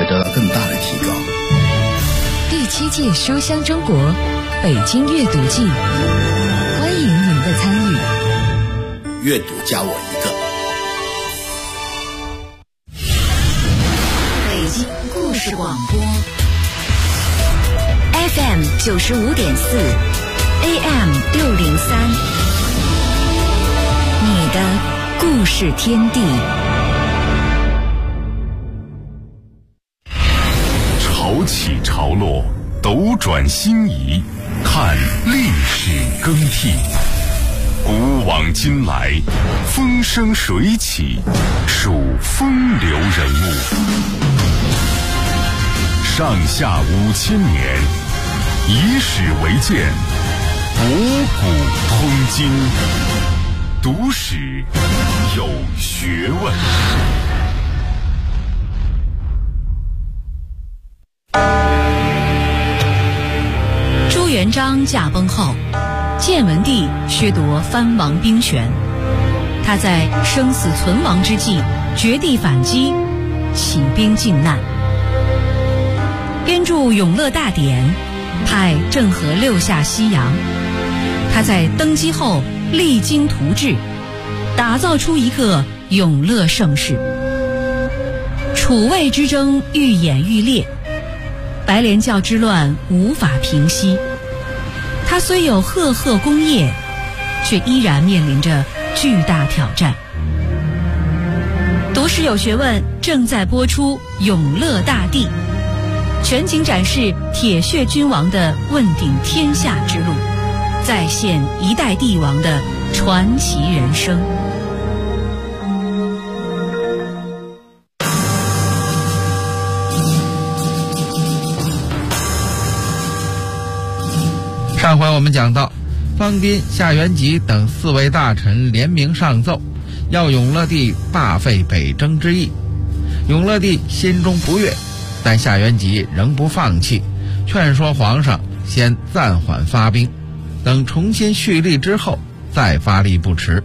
得到更大的提高。 第7届书香中国北京阅读季，欢迎您的参与。 阅读加我一个。 北京故事广播 FM 95.4 AM 603，你的故事天地。 潮起潮落，斗转星移，看历史更替。古往今来，风生水起，数风流人物。上下5000年，以史为鉴，博古通今。读史有学问。 朱元璋驾崩后，建文帝削夺藩王兵权，他在生死存亡之际绝地反击，起兵靖难，编著《永乐大典》，派郑和6下西洋。他在登基后励精图治，打造出一个永乐盛世。楚魏之争愈演愈烈，白莲教之乱无法平息。他虽有赫赫功业，却依然面临着巨大挑战。读史有学问正在播出《永乐大帝》，全景展示铁血君王的问鼎天下之路，再现一代帝王的传奇人生。 上回我们讲到，方斌、夏元吉等4位大臣联名上奏，要永乐帝罢废北征之意。永乐帝心中不悦，但夏元吉仍不放弃，劝说皇上先暂缓发兵，等重新蓄力之后再发力不迟。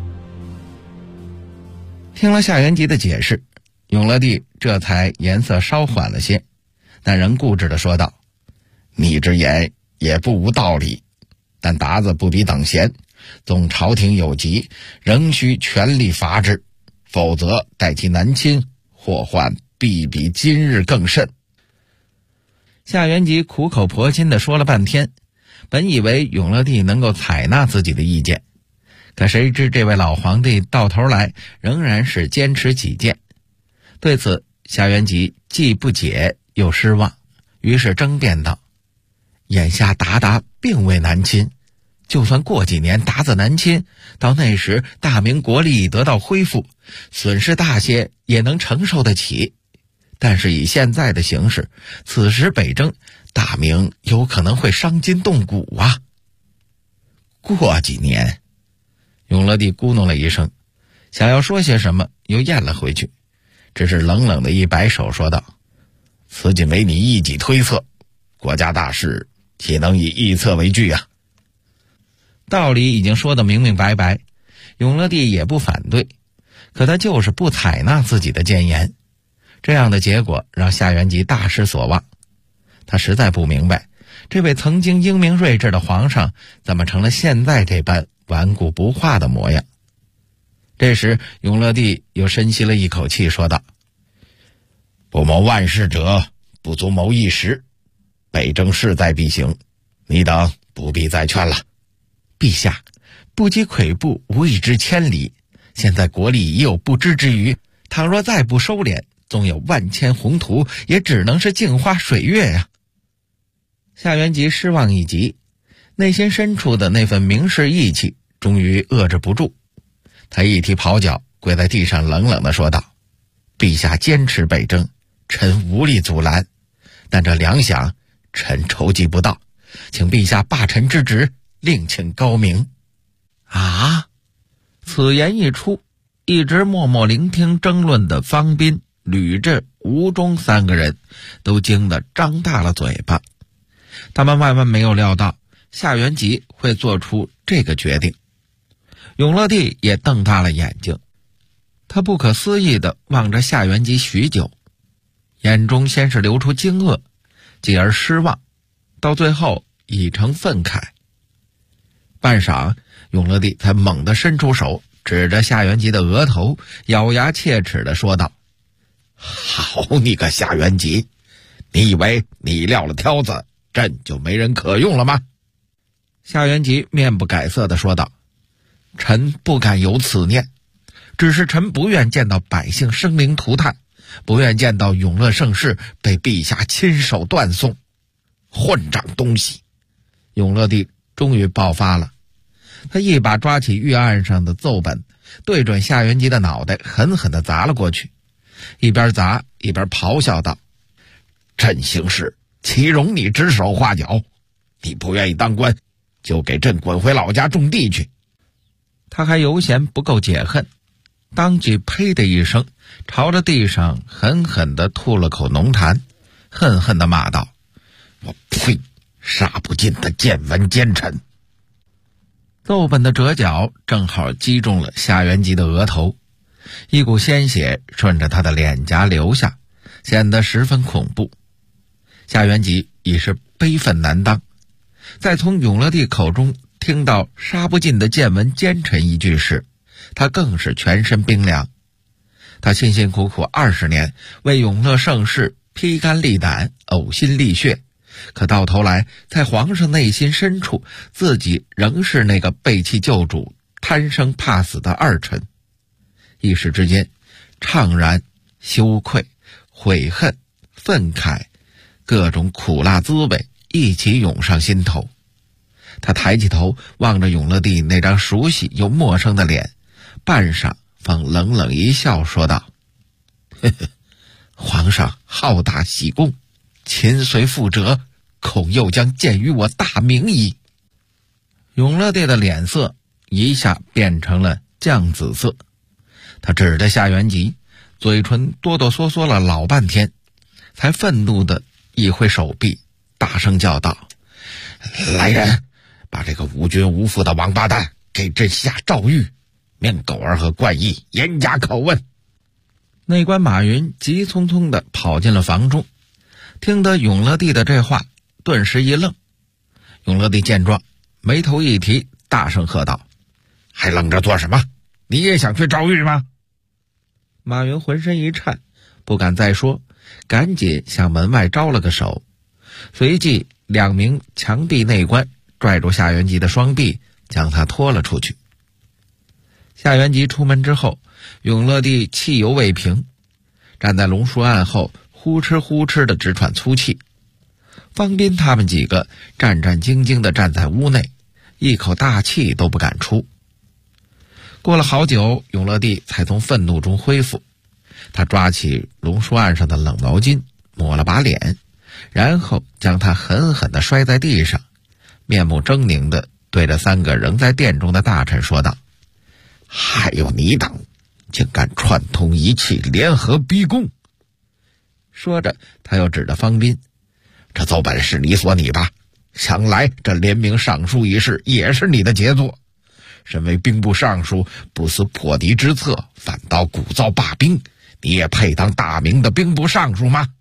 听了夏元吉的解释，永乐帝这才颜色稍缓了些，但仍固执地说道：你之言也不无道理，但鞑子不比等闲，纵朝廷有急，仍需全力伐之，否则待其南侵，祸患必比今日更甚。夏元吉苦口婆心地说了半天，本以为永乐帝能够采纳自己的意见，可谁知这位老皇帝到头来仍然是坚持己见。对此，夏元吉既不解又失望，于是争辩道：眼下鞑并未南侵，就算过几年鞑子南侵，到那时大明国力已得到恢复，损失大些也能承受得起。但是以现在的形势，此时北征，大明有可能会伤筋动骨啊。过几年，永乐帝咕哝了一声，想要说些什么，又咽了回去，只是冷冷的一摆手说道：此仅为你一己推测，国家大事岂能以臆测为据啊？道理已经说得明明白白，永乐帝也不反对，可他就是不采纳自己的谏言。这样的结果让夏元吉大失所望，他实在不明白，这位曾经英明睿智的皇上怎么成了现在这般顽固不化的模样。这时永乐帝又深吸了一口气说道：不谋万事者，不足谋一时，北征势在必行，你等不必再劝了。陛下，不积跬步，无以至千里，现在国力已有不支之虞，倘若再不收敛，纵有万千宏图，也只能是镜花水月呀。夏元吉失望一极，内心深处的那份明士义气终于遏制不住，他一踢袍角，跪在地上冷冷地说道：陛下坚持北征，臣无力阻拦，但这粮饷臣筹集不到，请陛下罢臣之职，另请高明。啊！此言一出，一直默默聆听争论的方斌、吕雉、吴忠3个人都惊得张大了嘴巴。他们万万没有料到夏元吉会做出这个决定。永乐帝也瞪大了眼睛，他不可思议地望着夏元吉许久， 眼中先是流出惊愕，继而失望，到最后已成愤慨。半晌，永乐帝才猛地伸出手，指着夏元吉的额头，咬牙切齿地说道：好你个夏元吉，你以为你撂了挑子，朕就没人可用了吗？夏元吉面不改色地说道：臣不敢有此念，只是臣不愿见到百姓生灵涂炭，不愿见到永乐盛世被陛下亲手断送。混账东西！永乐帝终于爆发了，他一把抓起御案上的奏本，对准夏元吉的脑袋狠狠地砸了过去，一边砸一边咆哮道：朕行事岂容你指手画脚？你不愿意当官，就给朕滚回老家种地去！他还犹嫌不够解恨，当即呸的一声，朝着地上狠狠地吐了口浓痰，恨恨地骂道：我呸！杀不尽的奸文奸臣！奏本的折角正好击中了夏元吉的额头，一股鲜血顺着他的脸颊流下，显得十分恐怖。夏元吉已是悲愤难当，再从永乐帝口中听到杀不尽的奸文奸臣一句时，他更是全身冰凉。他辛辛苦苦20年，为永乐盛世披肝沥胆，呕心沥血，可到头来，在皇上内心深处，自己仍是那个背弃救主、贪生怕死的二臣。一时之间，怅然、羞愧、悔恨、愤慨，各种苦辣滋味一起涌上心头。他抬起头望着永乐帝那张熟悉又陌生的脸，半晌方冷冷一笑，说道：呵呵，皇上好大喜功，秦虽覆辙，恐又将鉴于我大名矣。永乐帝的脸色一下变成了酱紫色，他指着夏元吉，嘴唇哆哆嗦嗦了老半天，才愤怒地一挥手臂，大声叫道：来人，把这个无君无父的王八蛋给朕下诏狱，命狗儿和冠义严加拷问。内官马云急匆匆地跑进了房中，听得永乐帝的这话，顿时一愣。永乐帝见状，眉头一提，大声喝道：还愣着做什么？你也想去诏狱吗？马云浑身一颤，不敢再说，赶紧向门外招了个手，随即2名墙壁内官拽住夏元吉的双臂，将他拖了出去。夏元吉出门之后，永乐帝气犹未平，站在龙书案后呼哧呼哧地直喘粗气。方斌他们几个战战兢兢地站在屋内，一口大气都不敢出。过了好久，永乐帝才从愤怒中恢复，他抓起龙书案上的冷毛巾抹了把脸，然后将它狠狠地摔在地上，面目狰狞地对着3个仍在殿中的大臣说道：还有你等竟敢串通一气，联合逼宫！说着他又指着方斌：这奏本是你所拟吧？想来这联名上书一事也是你的杰作。身为兵部尚书，不思破敌之策，反倒鼓噪罢兵，你也配当大明的兵部尚书吗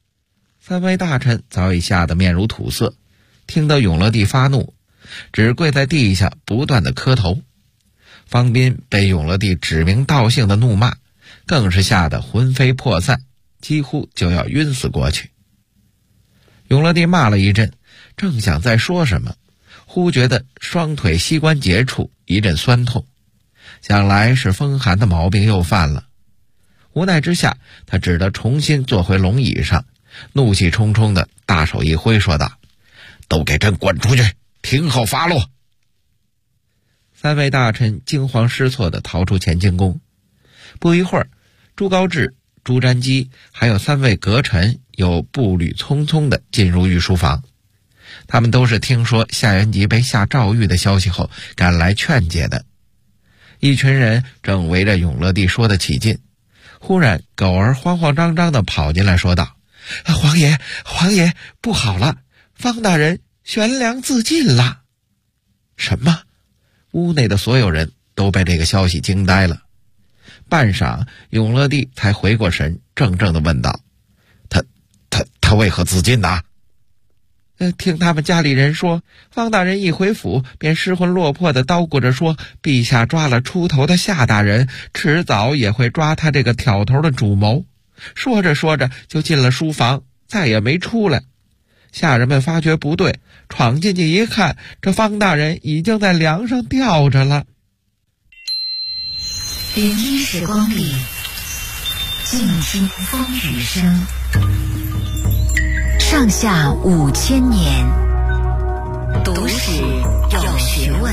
？3位大臣早已吓得面如土色，听到永乐帝发怒，只跪在地下不断地磕头。方斌被永乐帝指名道姓的怒骂，更是吓得魂飞魄散，几乎就要晕死过去。永乐帝骂了一阵，正想再说什么，忽觉得双腿膝关节处一阵酸痛，想来是风寒的毛病又犯了。无奈之下，他只得重新坐回龙椅上，怒气冲冲的大手一挥，说道：都给朕滚出去，听候发落。3位大臣惊慌失措地逃出乾清宫。不一会儿，朱高炽、朱瞻基还有3位阁臣又步履匆匆地进入御书房。他们都是听说夏元吉被下诏狱的消息后赶来劝解的。一群人正围着永乐帝说得起劲，忽然狗儿慌慌张张地跑进来说道：皇爷，不好了，方大人悬梁自尽了。什么？屋内的所有人都被这个消息惊呆了。半晌，永乐帝才回过神，怔怔地问道：他他为何自尽呢？ 听他们家里人说，方大人一回府便失魂落魄地叨咕着说，陛下抓了出头的夏大人，迟早也会抓他这个挑头的主谋。说着说着就进了书房，再也没出来。下人们发觉不对，闯进去一看，这方大人已经在梁上吊着了。 聆听时光里，静听风雨声。上下5000年，读史有学问。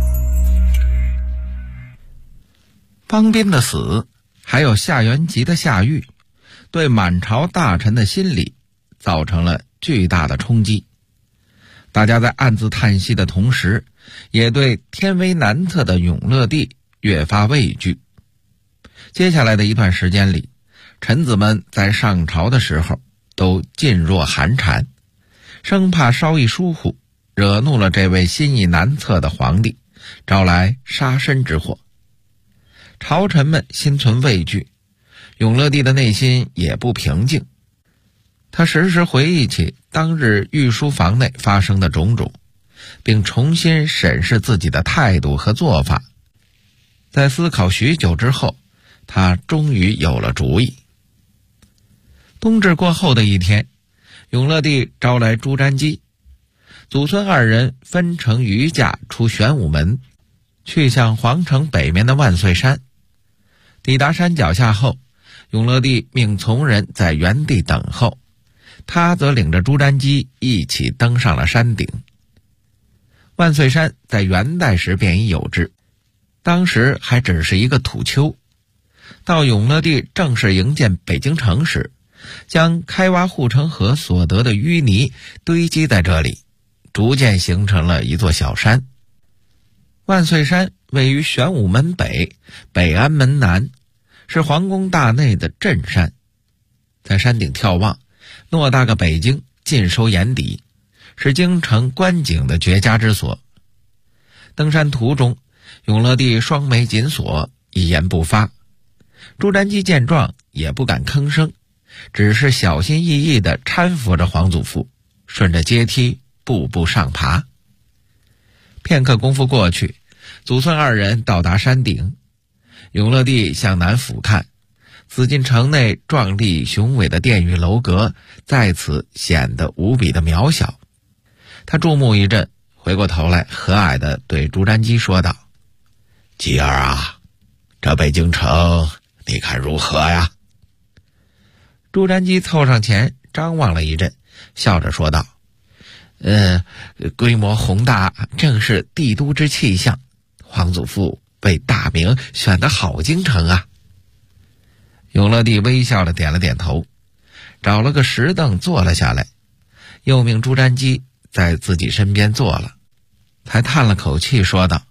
方斌的死，还有夏元吉的下狱，对满朝大臣的心理造成了巨大的冲击。大家在暗自叹息的同时，也对天威难测的永乐帝越发畏惧。接下来的一段时间里，臣子们在上朝的时候都噤若寒蝉，生怕稍一疏忽，惹怒了这位心意难测的皇帝，招来杀身之祸。朝臣们心存畏惧，永乐帝的内心也不平静。他时时回忆起当日御书房内发生的种种，并重新审视自己的态度和做法。在思考许久之后，他终于有了主意。冬至过后的一天，永乐帝招来朱瞻基，祖孙二人分乘御驾出玄武门，去向皇城北面的万岁山。抵达山脚下后，永乐帝命从人在原地等候，他则领着朱瞻基一起登上了山顶。万岁山在元代时便已有之，当时还只是一个土丘。到永乐帝正式营建北京城时，将开挖护城河所得的淤泥堆积在这里，逐渐形成了一座小山。万岁山位于玄武门北、北安门南，是皇宫大内的镇山。在山顶眺望，偌大个北京尽收眼底，是京城观景的绝佳之所。登山途中，永乐帝双眉紧锁，一言不发。朱瞻基见状也不敢吭声，只是小心翼翼地搀扶着皇祖父，顺着阶梯步步上爬。片刻功夫过去，祖孙二人到达山顶。永乐帝向南俯瞰，紫禁城内壮丽雄伟的殿宇楼阁在此显得无比的渺小。他注目一阵，回过头来和蔼地对朱瞻基说道：“基儿啊，这北京城你看如何呀？”朱瞻基凑上前张望了一阵，笑着说道：“规模宏大，正是帝都之气象。皇祖父为大明选的好京城啊。”永乐帝微笑地点了点头，找了个石凳坐了下来，又命朱瞻基在自己身边坐了，才叹了口气说道：“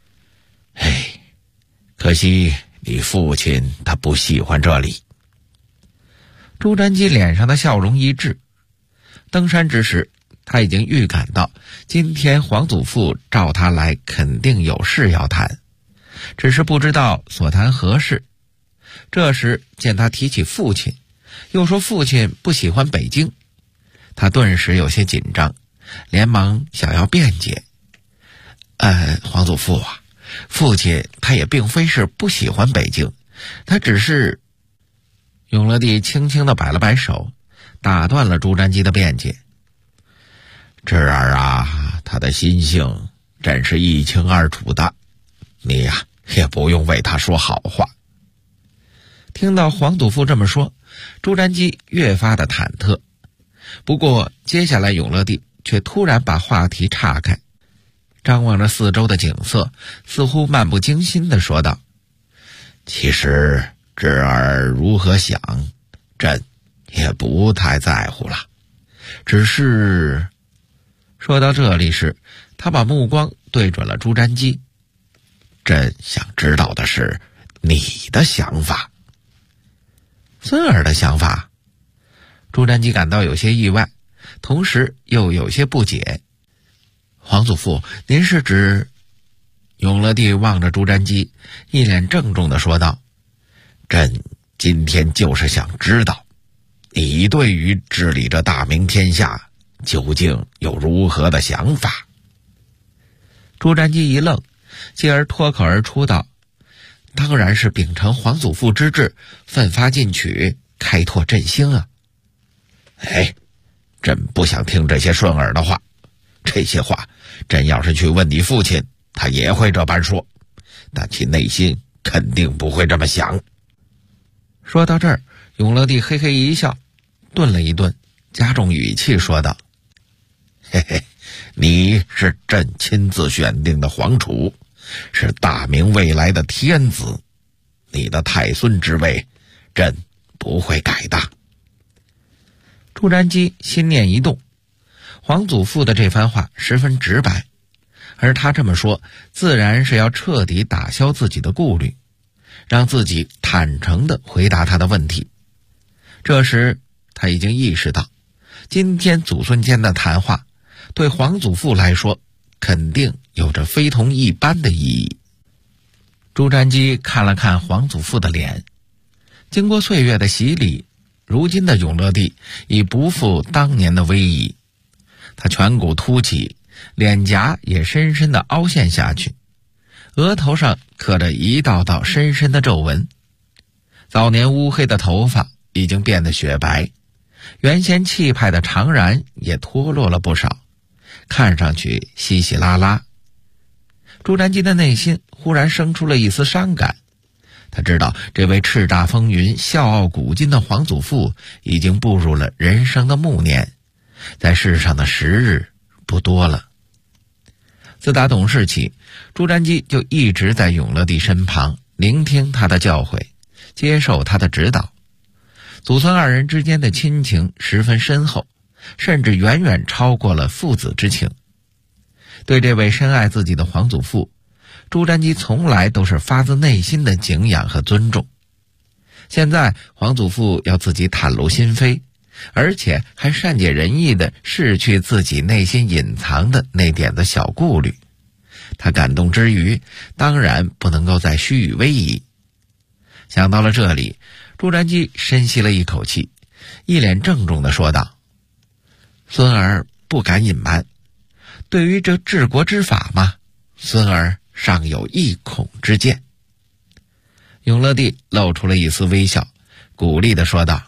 可惜你父亲他不喜欢这里。”朱瞻基脸上的笑容一滞。登山之时，他已经预感到今天皇祖父召他来肯定有事要谈，只是不知道所谈何事。这时见他提起父亲，又说父亲不喜欢北京，他顿时有些紧张，连忙想要辩解：“皇祖父啊，父亲他也并非是不喜欢北京，他只是……”永乐帝轻轻地摆了摆手，打断了朱瞻基的辩解：“侄儿啊，他的心性真是一清二楚的，你呀，也不用为他说好话。”听到皇祖父这么说，朱瞻基越发的忐忑。不过接下来永乐帝却突然把话题岔开，张望着四周的景色，似乎漫不经心地说道：“其实侄儿如何想，朕也不太在乎了。只是……”说到这里时，他把目光对准了朱瞻基：“朕想知道的是你的想法。”孙儿的想法？朱瞻基感到有些意外，同时又有些不解。“皇祖父，您是指……”永乐帝望着朱瞻基，一脸郑重地说道：“朕今天就是想知道， 你对于治理这大明天下究竟有如何的想法？ 朱瞻基一愣，继而脱口而出道：当然是秉承皇祖父之志，奋发进取，开拓振兴啊！ 哎，朕不想听这些顺耳的话，这些话朕要是去问你父亲，他也会这般说，但其内心肯定不会这么想。 说到这儿，永乐帝嘿嘿一笑，顿了一顿，加重语气说道： 嘿嘿，你是朕亲自选定的皇储，是大明未来的天子，你的太孙之位，朕不会改的。 朱瞻基心念一动，皇祖父的这番话十分直白，而他这么说，自然是要彻底打消自己的顾虑，让自己坦诚地回答他的问题。这时他已经意识到，今天祖孙间的谈话对皇祖父来说肯定有着非同一般的意义。朱瞻基看了看皇祖父的脸，经过岁月的洗礼，如今的永乐帝已不复当年的威仪，他颧骨凸起，脸颊也深深地凹陷下去，额头上刻着一道道深深的皱纹，早年乌黑的头发已经变得雪白，原先气派的长髯也脱落了不少，看上去稀稀拉拉。朱瞻基的内心忽然生出了一丝伤感，他知道这位叱咤风云、笑傲古今的皇祖父已经步入了人生的暮年，在世上的时日不多了。自打懂事起，朱瞻基就一直在永乐帝身旁，聆听他的教诲，接受他的指导。祖孙二人之间的亲情十分深厚，甚至远远超过了父子之情。对这位深爱自己的皇祖父，朱瞻基从来都是发自内心的敬仰和尊重。现在皇祖父要自己袒露心扉，而且还善解人意地拭去自己内心隐藏的那点子小顾虑，他感动之余，当然不能够再虚与委蛇。想到了这里，朱瞻基深吸了一口气，一脸郑重地说道：孙儿不敢隐瞒，对于这治国之法嘛，孙儿尚有一孔之见。永乐帝露出了一丝微笑，鼓励地说道：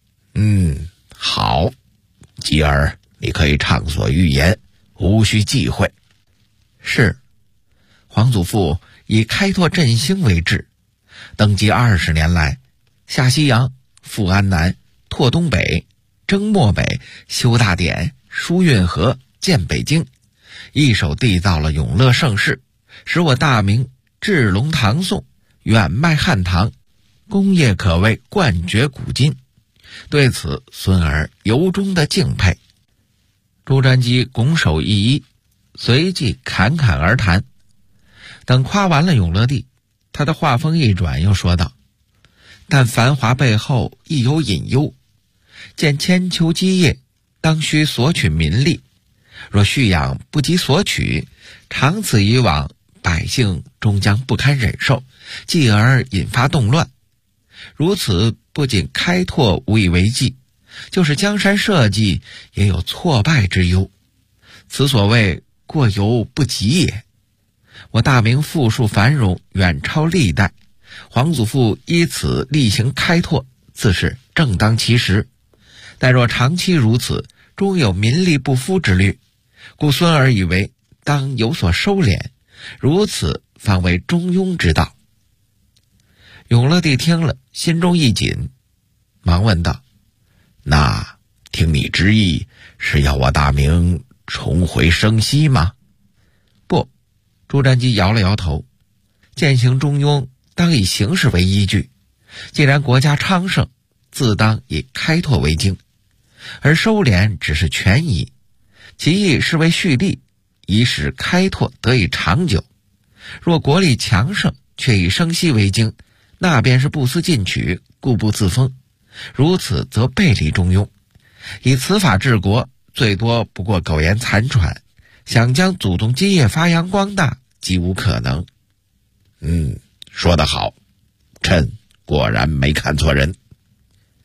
好，继而你可以畅所欲言，无需忌讳。 是，皇祖父以开拓振兴为志，登基20年来，下西洋、富安南、拓东北、征漠北、修大典、疏运河、建北京，一手缔造了永乐盛世，使我大明治隆唐宋，远迈汉唐，功业可谓冠绝古今。对此，孙儿由衷的敬佩。朱瞻基拱手一揖，随即侃侃而谈。等夸完了永乐帝，他的话锋一转，又说道：但繁华背后亦有隐忧，见千秋基业，当需索取民力，若蓄养不及索取，长此以往，百姓终将不堪忍受，继而引发动乱。如此不仅开拓无以为继，就是江山社稷也有挫败之忧，此所谓过犹不及也。我大明富庶繁荣，远超历代，皇祖父依此例行开拓，自是正当其时。但若长期如此，终有民力不敷之虑，故孙儿以为当有所收敛，如此方为中庸之道。永乐帝听了，心中一紧，忙问道： 那听你之意，是要我大明重回生息吗？ 不，朱瞻基摇了摇头，践行中庸，当以形势为依据。既然国家昌盛，自当以开拓为经，而收敛只是权宜，其意是为蓄力，以使开拓得以长久。若国力强盛，却以生息为经，那便是不思进取，固步自封，如此则背离中庸。以此法治国，最多不过苟延残喘，想将祖宗基业发扬光大，极无可能。 说得好，朕果然没看错人。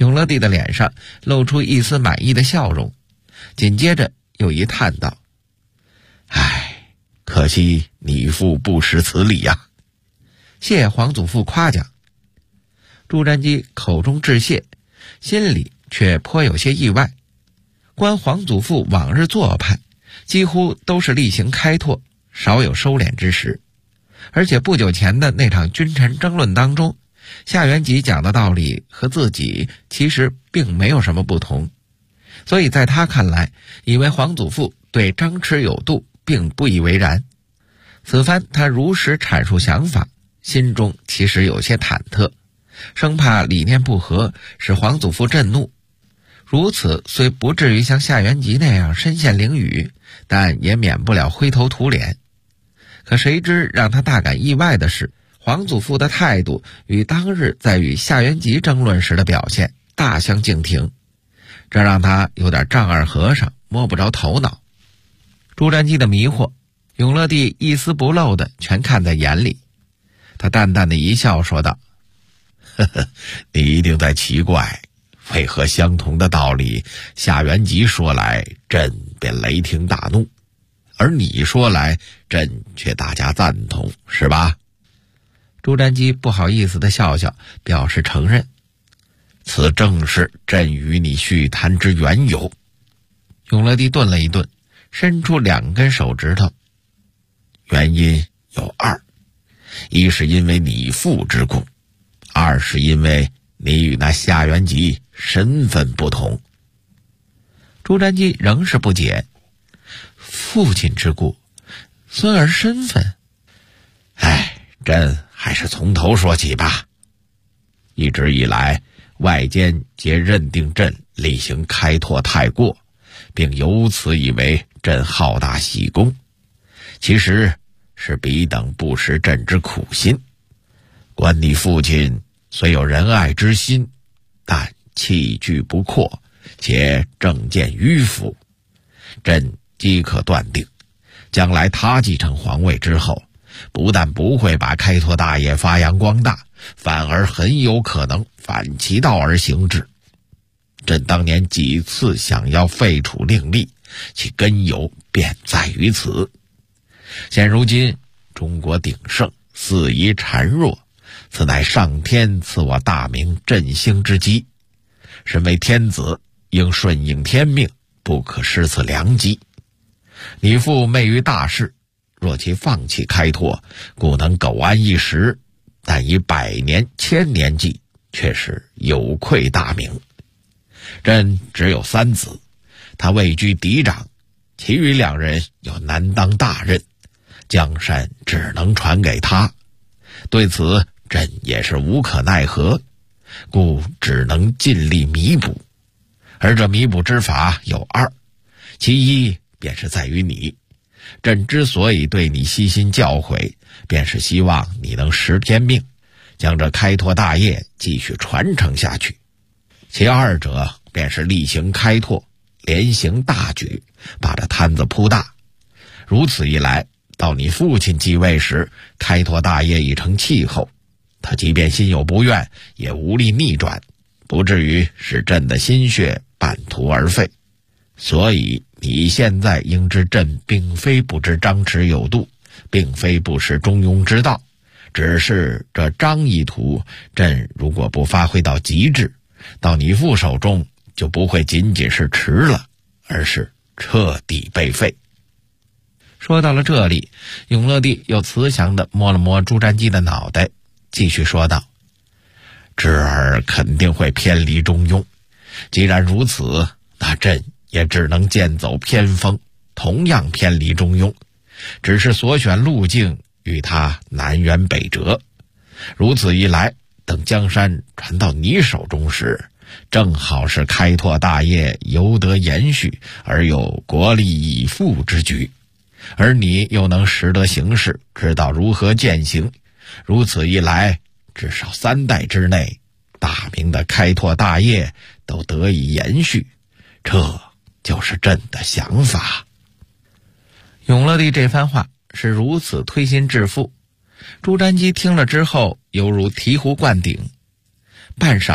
永乐帝的脸上露出一丝满意的笑容，紧接着又一叹道： 唉，可惜你父不识此理呀。 谢皇祖父夸奖。朱瞻基口中致谢，心里却颇有些意外。观皇祖父往日做派，几乎都是例行开拓，少有收敛之时。而且不久前的那场君臣争论当中，夏元吉讲的道理和自己其实并没有什么不同，所以在他看来，以为皇祖父对张弛有度并不以为然。此番他如实阐述想法，心中其实有些忐忑，生怕理念不合使皇祖父震怒。如此虽不至于像夏元吉那样身陷囹圄，但也免不了灰头土脸。可谁知让他大感意外的是，皇祖父的态度与当日在与夏元吉争论时的表现大相径庭，这让他有点丈二和尚摸不着头脑。朱瞻基的迷惑，永乐帝一丝不漏的全看在眼里。他淡淡的一笑说道： 呵呵，你一定在奇怪，为何相同的道理，夏元吉说来，朕便雷霆大怒，而你说来，朕却大加赞同，是吧？ 朱瞻基不好意思的笑笑，表示承认。 此正是朕与你叙谈之缘由。 永乐帝顿了一顿，伸出2根手指头。 原因有2，一是因为你父之故，2是因为你与那夏元吉身份不同。 朱瞻基仍是不解，父亲之故，孙儿身份？ 朕还是从头说起吧。一直以来，外间皆认定朕例行开拓太过，并由此以为朕好大喜功，其实是彼等不识朕之苦心。观你父亲虽有仁爱之心，但气矩不阔，且政见迂腐。朕即可断定，将来他继承皇位之后，不但不会把开拓大业发扬光大，反而很有可能反其道而行之。朕当年几次想要废除令吏，其根由便在于此。现如今中国鼎盛，四夷孱弱，此乃上天赐我大明振兴之机。身为天子，应顺应天命，不可失此良机。你父昧于大事，若其放弃开拓，故能苟安一时，但以100年、1000年计，却是有愧大明。朕只有3子，他位居嫡长，其余2人又难当大任，江山只能传给他。对此，朕也是无可奈何，故只能尽力弥补。而这弥补之法有2，其一便是在于你。朕之所以对你悉心教诲，便是希望你能识天命，将这开拓大业继续传承下去。其2者便是例行开拓，连行大举，把这摊子铺大。如此一来，到你父亲继位时，开拓大业已成气候，他即便心有不愿，也无力逆转，不至于使朕的心血半途而废。所以你现在应知，朕并非不知张弛有度，并非不识中庸之道，只是这张意图，朕如果不发挥到极致，到你父手中就不会仅仅是迟了，而是彻底被废。 说到了这里，永乐帝又慈祥地摸了摸朱瞻基的脑袋，继续说道： 侄儿肯定会偏离中庸，既然如此，那朕也只能剑走偏锋，同样偏离中庸，只是所选路径与他南辕北辙。如此一来，等江山传到你手中时，正好是开拓大业由得延续，而有国力以富之局，而你又能识得形势，知道如何践行。如此一来，至少3代之内，大明的开拓大业都得以延续，这就是朕的想法。 永乐帝这番话是如此推心置腹，朱瞻基听了之后犹如醍醐灌顶，半晌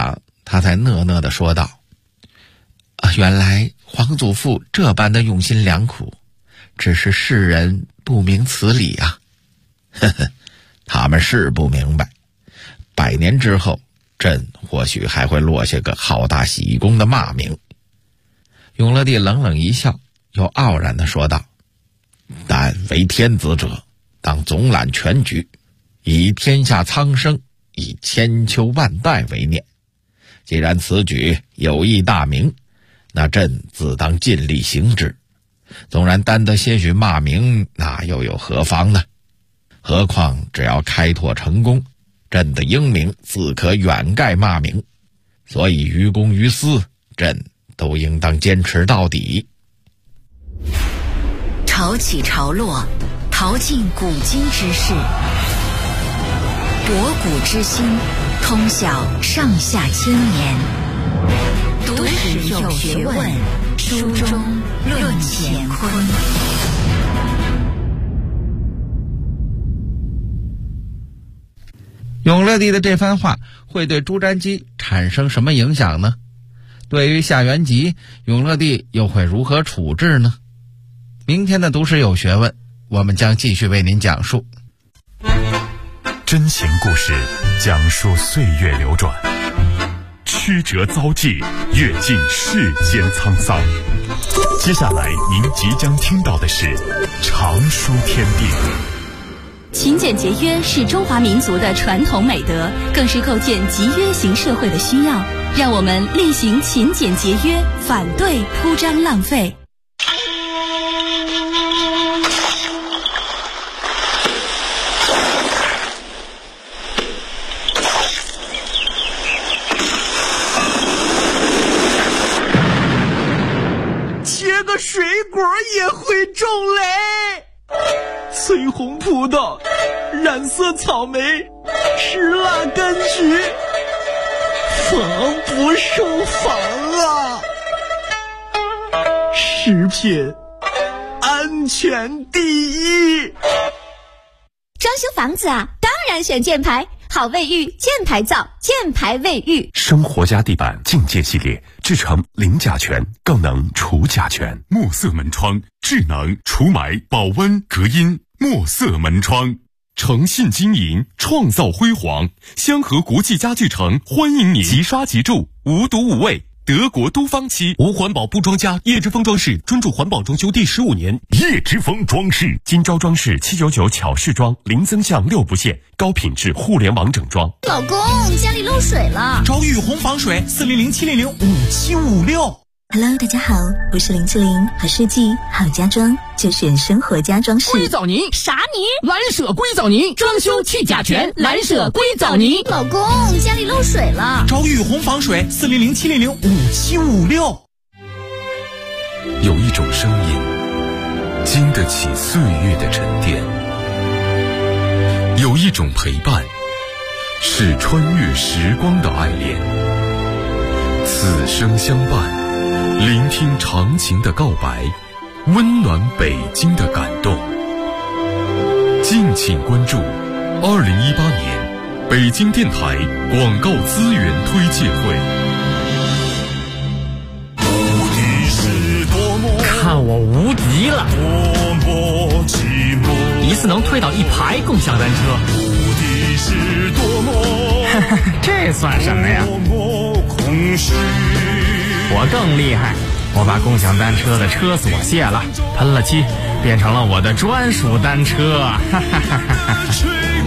他才讷讷地说道：“原来皇祖父这般的用心良苦，只是世人不明此理啊。”呵呵，他们是不明白，100年之后，朕或许还会落下个好大喜功的骂名。永乐帝冷冷一笑，又傲然地说道：“但为天子者，当总揽全局，以天下苍生，以千秋万代为念。既然此举有益大明，那朕自当尽力行之。纵然担得些许骂名，那又有何妨呢？何况只要开拓成功，朕的英名自可远盖骂名。所以于公于私，朕都应当坚持到底。” 潮起潮落，淘尽古今之事，博古之今，通晓上下千年。读史有学问，书中论乾坤。 永乐帝的这番话会对朱瞻基产生什么影响呢？对于夏元吉，永乐帝又会如何处置呢？明天的读史有学问，我们将继续为您讲述。 真情故事，讲述岁月流转，曲折遭际，阅尽世间沧桑。接下来您即将听到的是常书天地。 勤俭节约是中华民族的传统美德，更是构建集约型社会的需要。让我们厉行勤俭节约，反对铺张浪费。 切个水果也会中雷。翠红葡萄，染色草莓，石蜡柑橘，防不胜防啊！食品安全第一。 装修房子啊，当然选箭牌，好卫浴，箭牌造，箭牌卫浴。 生活家地板境界系列，制成零甲醛，更能除甲醛。墨色门窗，智能除霾、保温、隔音。墨色门窗，诚信经营，创造辉煌。香河国际家具城欢迎你，即刷即住，无毒无味。德国都方漆，无环保不装家。叶之峰装饰专注环保装修第15年。叶之峰装饰，今朝装饰799巧饰装，零增项6不限，高品质互联网整装。 老公，家里漏水了， 找雨虹防水400-700-5756。 Hello， 大家好，我是林志玲，好设计好家装就选生活家装饰。 硅藻泥啥泥？ 蓝舍硅藻泥，装修去甲醛，蓝舍硅藻泥。 老公，家里漏水了， 找雨虹防水400-700-5756。 有一种声音，经得起岁月的沉淀；有一种陪伴，是穿越时光的爱恋。此生相伴。聆听长情的告白，温暖北京的感动。敬请关注2018年北京电台广告资源推介会。 看我无敌了！一次能推倒1排共享单车。这算什么呀？我更厉害，我把共享单车的车锁卸了，喷了漆，变成了我的专属单车。